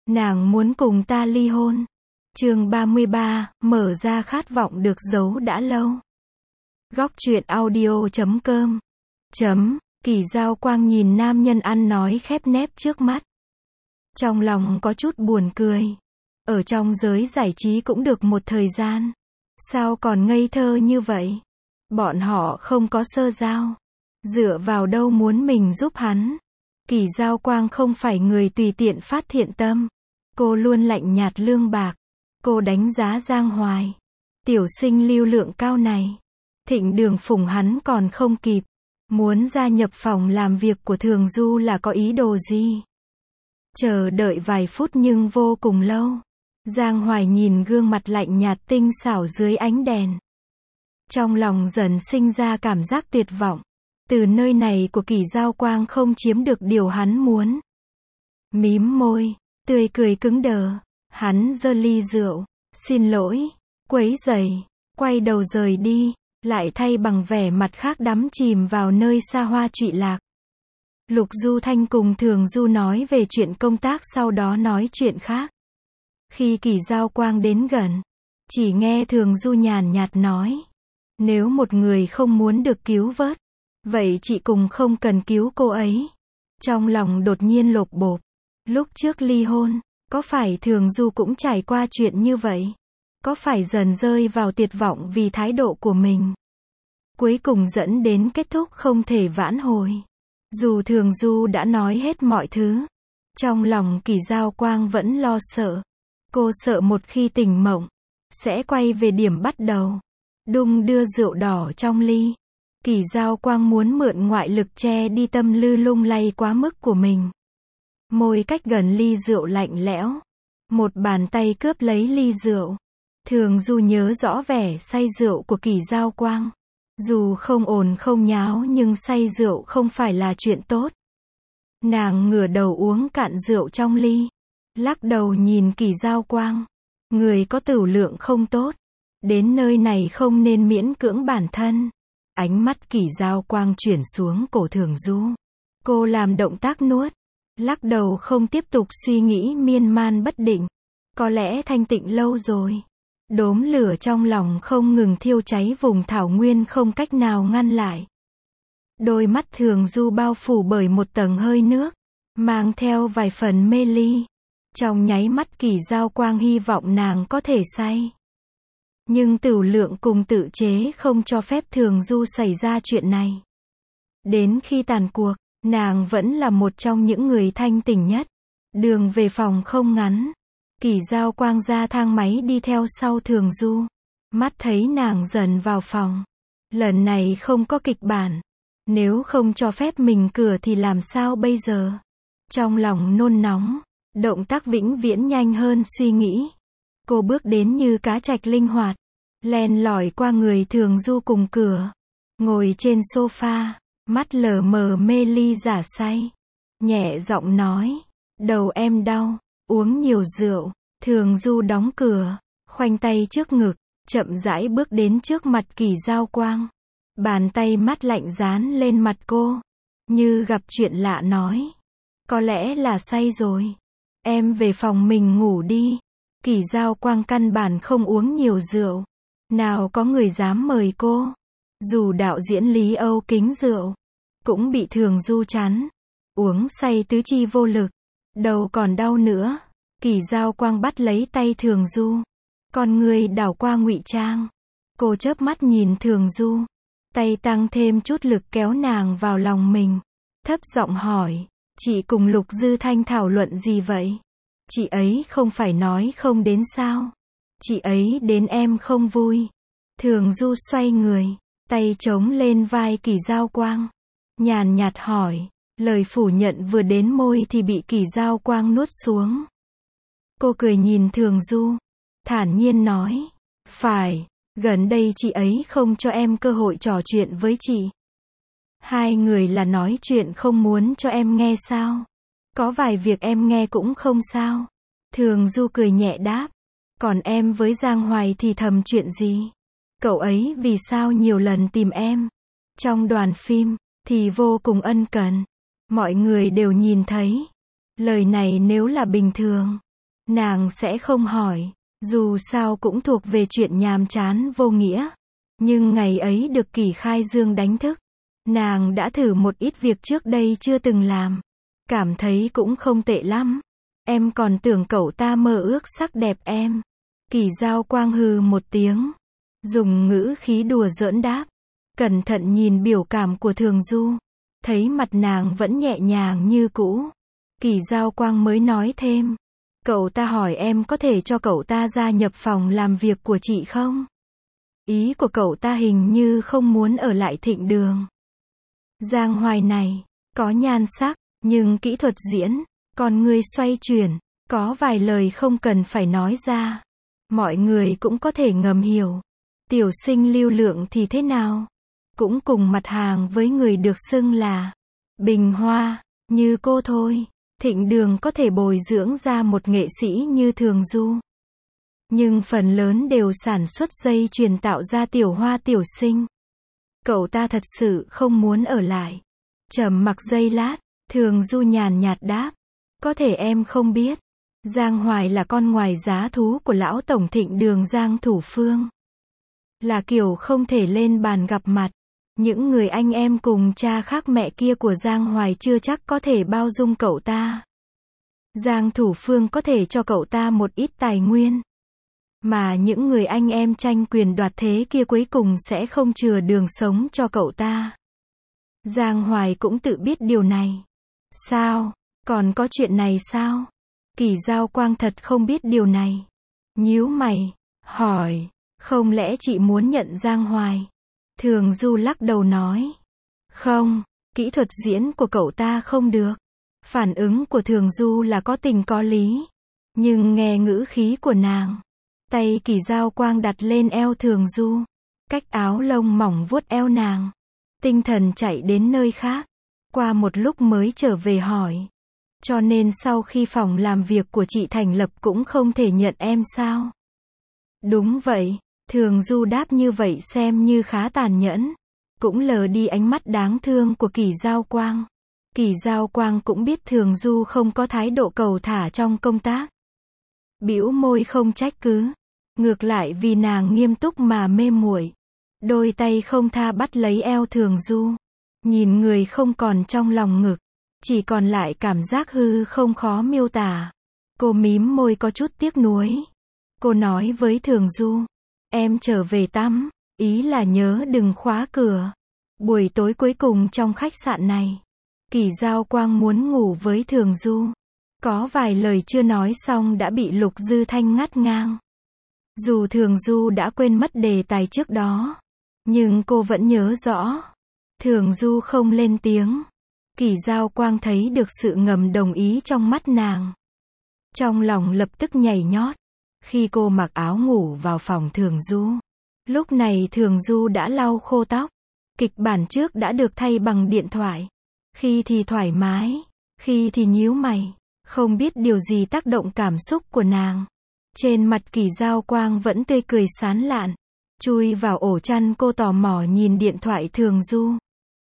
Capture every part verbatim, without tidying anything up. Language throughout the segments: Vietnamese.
Nàng muốn cùng ta ly hôn. Chương ba mươi ba, mở ra khát vọng được giấu đã lâu. Góc truyện audio chấm com. Chấm, Kỳ Dao Quang nhìn nam nhân ăn nói khép nép trước mắt. Trong lòng có chút buồn cười. Ở trong giới giải trí cũng được một thời gian. Sao còn ngây thơ như vậy? Bọn họ không có sơ giao. Dựa vào đâu muốn mình giúp hắn? Kỳ Dao Quang không phải người tùy tiện phát thiện tâm. Cô luôn lạnh nhạt lương bạc. Cô đánh giá Giang Hoài. Tiểu sinh lưu lượng cao này. Thịnh Đường phủng hắn còn không kịp. Muốn gia nhập phòng làm việc của Thường Du là có ý đồ gì? Chờ đợi vài phút nhưng vô cùng lâu. Giang Hoài nhìn gương mặt lạnh nhạt tinh xảo dưới ánh đèn. Trong lòng dần sinh ra cảm giác tuyệt vọng. Từ nơi này của Kỳ Dao Quang không chiếm được điều hắn muốn. Mím môi, tươi cười cứng đờ. Hắn giơ ly rượu. Xin lỗi, quấy rầy, quay đầu rời đi, lại thay bằng vẻ mặt khác đắm chìm vào nơi xa hoa trụy lạc. Lục Du Thanh cùng Thường Du nói về chuyện công tác, sau đó nói chuyện khác. Khi Kỳ Dao Quang đến gần, chỉ nghe Thường Du nhàn nhạt nói. Nếu một người không muốn được cứu vớt, vậy chị cùng không cần cứu cô ấy. Trong lòng đột nhiên lột bột. Lúc trước ly hôn, có phải Thường Du cũng trải qua chuyện như vậy? Có phải dần rơi vào tuyệt vọng vì thái độ của mình? Cuối cùng dẫn đến kết thúc không thể vãn hồi. Dù Thường Du đã nói hết mọi thứ, trong lòng Kỳ Dao Quang vẫn lo sợ. Cô sợ một khi tỉnh mộng, sẽ quay về điểm bắt đầu. Đung đưa rượu đỏ trong ly. Kỳ Dao Quang muốn mượn ngoại lực che đi tâm tư lung lay quá mức của mình. Môi cách gần ly rượu lạnh lẽo. Một bàn tay cướp lấy ly rượu. Thường Du nhớ rõ vẻ say rượu của Kỳ Dao Quang. Dù không ồn không nháo nhưng say rượu không phải là chuyện tốt. Nàng ngửa đầu uống cạn rượu trong ly. Lắc đầu nhìn Kỳ Dao Quang. Người có tửu lượng không tốt. Đến nơi này không nên miễn cưỡng bản thân. Ánh mắt Kỳ Dao Quang chuyển xuống cổ Thường Du. Cô làm động tác nuốt. Lắc đầu không tiếp tục suy nghĩ miên man bất định. Có lẽ thanh tịnh lâu rồi. Đốm lửa trong lòng không ngừng thiêu cháy vùng thảo nguyên không cách nào ngăn lại. Đôi mắt Thường Du bao phủ bởi một tầng hơi nước, mang theo vài phần mê ly. Trong nháy mắt Kỳ Dao Quang hy vọng nàng có thể say. Nhưng tửu lượng cùng tự chế không cho phép Thường Du xảy ra chuyện này. Đến khi tàn cuộc, nàng vẫn là một trong những người thanh tỉnh nhất. Đường về phòng không ngắn. Kỳ Dao Quang ra thang máy đi theo sau Thường Du. Mắt thấy nàng dần vào phòng. Lần này không có kịch bản. Nếu không cho phép mình cửa thì làm sao bây giờ? Trong lòng nôn nóng. Động tác vĩnh viễn nhanh hơn suy nghĩ. Cô bước đến như cá trạch linh hoạt. Len lỏi qua người Thường Du cùng cửa. Ngồi trên sofa. Mắt lờ mờ mê ly giả say. Nhẹ giọng nói. Đầu em đau. Uống nhiều rượu. Thường Du đóng cửa. Khoanh tay trước ngực. Chậm rãi bước đến trước mặt Kỳ Dao Quang. Bàn tay mắt lạnh dán lên mặt cô. Như gặp chuyện lạ nói. Có lẽ là say rồi. Em về phòng mình ngủ đi. Kỳ Dao Quang căn bản không uống nhiều rượu. Nào có người dám mời cô. Dù đạo diễn Lý Âu kính rượu. Cũng bị Thường Du chán. Uống say tứ chi vô lực. Đầu còn đau nữa. Kỳ Dao Quang bắt lấy tay Thường Du. Con người đảo qua ngụy trang. Cô chớp mắt nhìn Thường Du. Tay tăng thêm chút lực kéo nàng vào lòng mình. Thấp giọng hỏi. Chị cùng Lục Dư Thanh thảo luận gì vậy? Chị ấy không phải nói không đến sao? Chị ấy đến em không vui. Thường Du xoay người. Tay chống lên vai Kỳ Dao Quang. Nhàn nhạt hỏi. Lời phủ nhận vừa đến môi thì bị Kỳ Dao Quang nuốt xuống. Cô cười nhìn Thường Du. Thản nhiên nói. Phải, gần đây chị ấy không cho em cơ hội trò chuyện với chị. Hai người là nói chuyện không muốn cho em nghe sao? Có vài việc em nghe cũng không sao. Thường Du cười nhẹ đáp. Còn em với Giang Hoài thì thầm chuyện gì? Cậu ấy vì sao nhiều lần tìm em? Trong đoàn phim, thì vô cùng ân cần. Mọi người đều nhìn thấy. Lời này nếu là bình thường, nàng sẽ không hỏi, dù sao cũng thuộc về chuyện nhàm chán vô nghĩa. Nhưng ngày ấy được Kỷ Khai Dương đánh thức, nàng đã thử một ít việc trước đây chưa từng làm, cảm thấy cũng không tệ lắm. Em còn tưởng cậu ta mơ ước sắc đẹp em. Kỷ Giao Quang hừ một tiếng, dùng ngữ khí đùa giỡn đáp, cẩn thận nhìn biểu cảm của Thường Du, thấy mặt nàng vẫn nhẹ nhàng như cũ. Kỷ Giao Quang mới nói thêm, cậu ta hỏi em có thể cho cậu ta gia nhập phòng làm việc của chị không? Ý của cậu ta hình như không muốn ở lại Thịnh Đường. Giang Hoài này, có nhan sắc, nhưng kỹ thuật diễn, con người xoay chuyển, có vài lời không cần phải nói ra. Mọi người cũng có thể ngầm hiểu. Tiểu sinh Lưu Lượng thì thế nào? Cũng cùng mặt hàng với người được xưng là bình hoa, như cô thôi. Thịnh Đường có thể bồi dưỡng ra một nghệ sĩ như Thường Du. Nhưng phần lớn đều sản xuất dây chuyền tạo ra tiểu hoa tiểu sinh. Cậu ta thật sự không muốn ở lại. Trầm mặc giây lát, Thường Du nhàn nhạt đáp, có thể em không biết, Giang Hoài là con ngoài giá thú của lão tổng Thịnh Đường Giang Thủ Phương. Là kiểu không thể lên bàn gặp mặt. Những người anh em cùng cha khác mẹ kia của Giang Hoài chưa chắc có thể bao dung cậu ta. Giang Thủ Phương có thể cho cậu ta một ít tài nguyên, mà những người anh em tranh quyền đoạt thế kia cuối cùng sẽ không chừa đường sống cho cậu ta. Giang Hoài cũng tự biết điều này. Sao? Còn có chuyện này sao? Kỷ Giao Quang thật không biết điều này. Nhíu mày, hỏi, không lẽ chị muốn nhận Giang Hoài? Thường Du lắc đầu nói, không, kỹ thuật diễn của cậu ta không được. Phản ứng của Thường Du là có tình có lý, nhưng nghe ngữ khí của nàng, tay Kỷ Giao Quang đặt lên eo Thường Du, cách áo lông mỏng vuốt eo nàng. Tinh thần chạy đến nơi khác, qua một lúc mới trở về hỏi, cho nên sau khi phòng làm việc của chị thành lập cũng không thể nhận em sao? Đúng vậy, Thường Du đáp như vậy xem như khá tàn nhẫn, cũng lờ đi ánh mắt đáng thương của Kỷ Giao Quang. Kỷ Giao Quang cũng biết Thường Du không có thái độ cầu thả trong công tác. Bĩu môi không trách cứ, ngược lại vì nàng nghiêm túc mà mê muội, đôi tay không tha bắt lấy eo Thường Du, nhìn người không còn trong lòng ngực, chỉ còn lại cảm giác hư không khó miêu tả. Cô mím môi có chút tiếc nuối. Cô nói với Thường Du, em trở về tắm, ý là nhớ đừng khóa cửa. Buổi tối cuối cùng trong khách sạn này, Kỷ Giao Quang muốn ngủ với Thường Du. Có vài lời chưa nói xong đã bị Lục Dư Thanh ngắt ngang. Dù Thường Du đã quên mất đề tài trước đó, nhưng cô vẫn nhớ rõ. Thường Du không lên tiếng. Kỷ Giao Quang thấy được sự ngầm đồng ý trong mắt nàng. Trong lòng lập tức nhảy nhót. Khi cô mặc áo ngủ vào phòng Thường Du, lúc này Thường Du đã lau khô tóc. Kịch bản trước đã được thay bằng điện thoại. Khi thì thoải mái, khi thì nhíu mày, không biết điều gì tác động cảm xúc của nàng. Trên mặt Kỷ Giao Quang vẫn tươi cười sán lạn. Chui vào ổ chăn cô tò mò nhìn điện thoại Thường Du.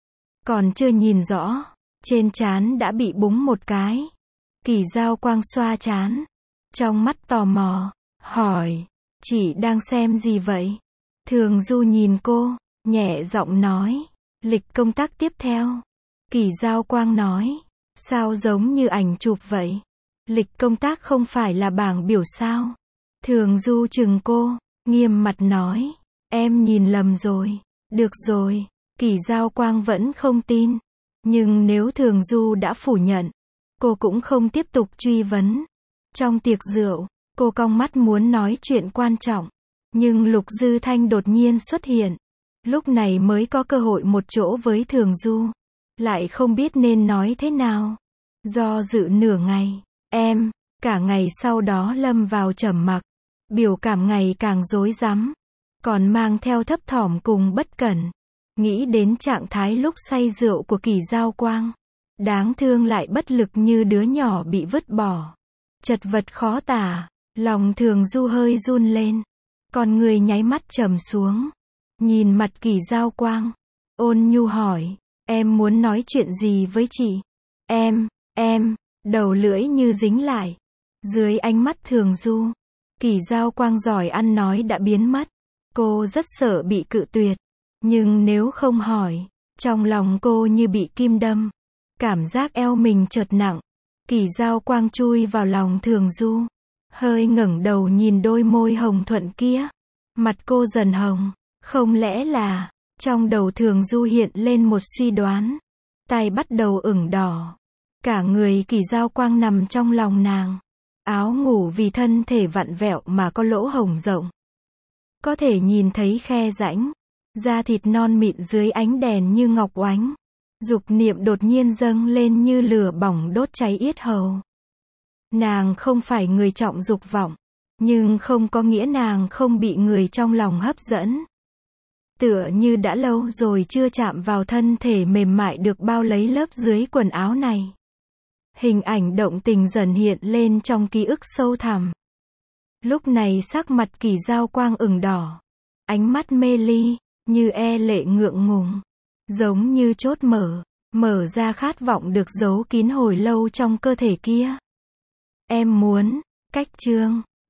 Còn chưa nhìn rõ, trên trán đã bị búng một cái. Kỷ Giao Quang xoa trán, trong mắt tò mò, hỏi, chị đang xem gì vậy? Thường Du nhìn cô, nhẹ giọng nói, lịch công tác tiếp theo. Kỷ Giao Quang nói, sao giống như ảnh chụp vậy? Lịch công tác không phải là bảng biểu sao? Thường Du chừng cô, nghiêm mặt nói, em nhìn lầm rồi. Được rồi, Kỷ Giao Quang vẫn không tin. Nhưng nếu Thường Du đã phủ nhận, cô cũng không tiếp tục truy vấn. Trong tiệc rượu, cô cong mắt muốn nói chuyện quan trọng. Nhưng Lục Dư Thanh đột nhiên xuất hiện. Lúc này mới có cơ hội một chỗ với Thường Du. Lại không biết nên nói thế nào. Do dự nửa ngày, em, cả ngày sau đó lâm vào trầm mặc. Biểu cảm ngày càng rối rắm, còn mang theo thấp thỏm cùng bất cẩn. Nghĩ đến trạng thái lúc say rượu của Kỷ Giao Quang. Đáng thương lại bất lực như đứa nhỏ bị vứt bỏ. Chật vật khó tả, lòng Thường Du hơi run lên. Con người nháy mắt trầm xuống. Nhìn mặt Kỷ Giao Quang, ôn nhu hỏi, em muốn nói chuyện gì với chị? Em, em, đầu lưỡi như dính lại. Dưới ánh mắt Thường Du, Kỳ Giao Quang giỏi ăn nói đã biến mất. Cô rất sợ bị cự tuyệt. Nhưng nếu không hỏi, trong lòng cô như bị kim đâm. Cảm giác eo mình chợt nặng. Kỳ Giao Quang chui vào lòng Thường Du. Hơi ngẩng đầu nhìn đôi môi hồng thuận kia. Mặt cô dần hồng. Không lẽ là, trong đầu Thường Du hiện lên một suy đoán. Tai bắt đầu ửng đỏ. Cả người Kỳ Giao Quang nằm trong lòng nàng. Áo ngủ vì thân thể vặn vẹo mà có lỗ hổng rộng. Có thể nhìn thấy khe rãnh. Da thịt non mịn dưới ánh đèn như ngọc oánh. Dục niệm đột nhiên dâng lên như lửa bỏng đốt cháy yết hầu. Nàng không phải người trọng dục vọng. Nhưng không có nghĩa nàng không bị người trong lòng hấp dẫn. Tựa như đã lâu rồi chưa chạm vào thân thể mềm mại được bao lấy lớp dưới quần áo này. Hình ảnh động tình dần hiện lên trong ký ức sâu thẳm. Lúc này sắc mặt Kỳ Giao Quang ửng đỏ. Ánh mắt mê ly, như e lệ ngượng ngùng. Giống như chốt mở, mở ra khát vọng được giấu kín hồi lâu trong cơ thể kia. Em muốn, cách chương.